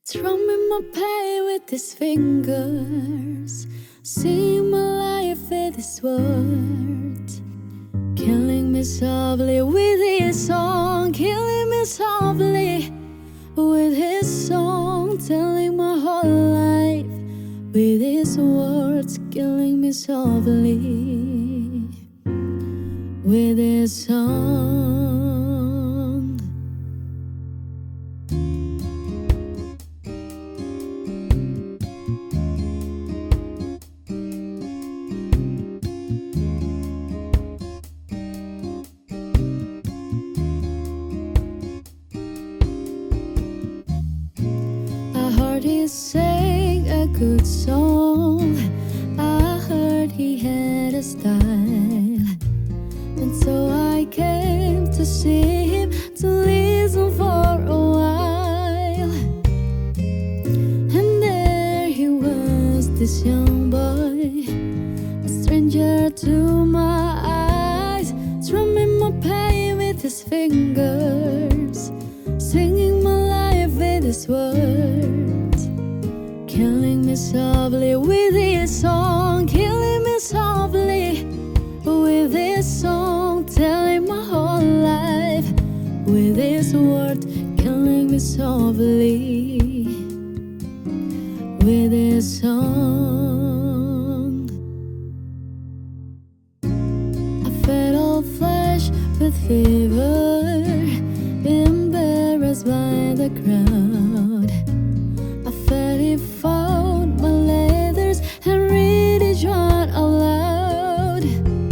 Strumming my pain with his fingers, singing my life with his words, killing me softly with his song, killing me softly with his song, telling my whole life with his words, killing me softly with his song. I heard he sang a good song, I heard he had a style, and so I came to see him, to listen for a while. And there he was, this young boy, a stranger to my eyes, strumming my pain with his fingers, singing my life with his words, killing me softly with his song, killing me softly with his song, telling my whole life with his word, killing me softly with his song. I fed all flesh with fever, embarrassed by the crowd. I felt he found my leathers and read each one aloud.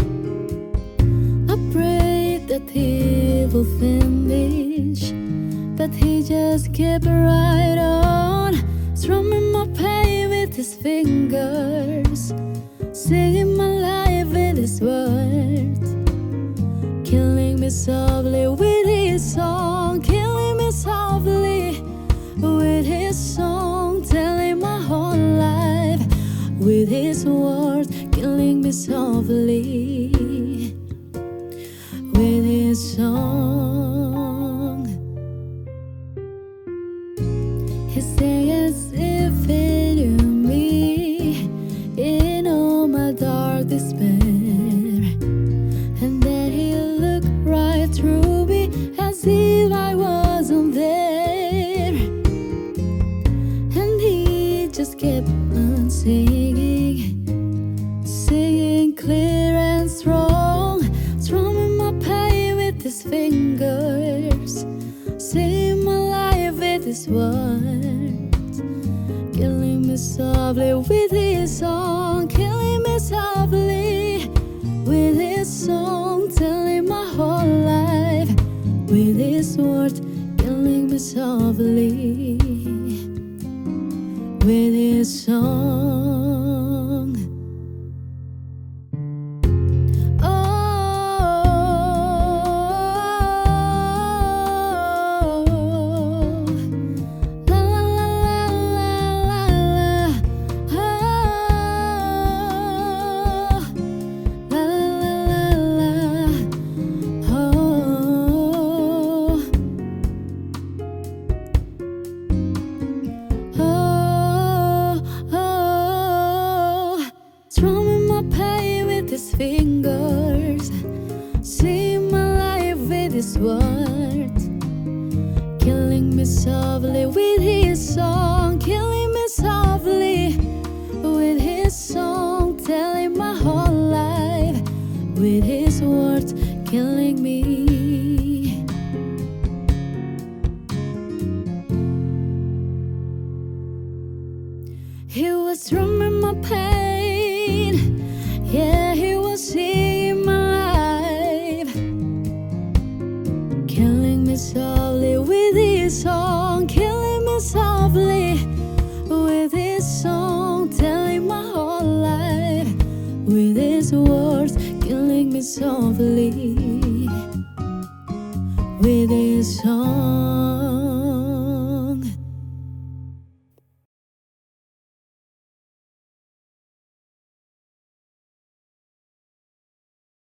I prayed that he will finish, but he just kept right on, strumming my pain with his fingers, singing my life with his words, killing me softly with his song, killing me softly with his song, telling my whole life with his words, killing me softly with his song. He sang as if he knew me in all my dark despair, and then he looked right through me as if I wasn't there, and he just kept on singing, singing clear and strong, strumming my pain with his fingers, singing my life with his words, killing me softly with his song, killing me softly with his song, telling my whole life with his words, killing me softly with his song. Oh, la la la la la la, oh, la la la la, oh, strumming my pain with his fingers, singing my life with his words, killing me softly with his song, killing me softly with his song, telling my whole life with his words, killing me. He was strumming my pain, yeah, he was singing my life, killing me softly with his song, killing me softly with his song, telling my whole life with his words, killing me softly with his song.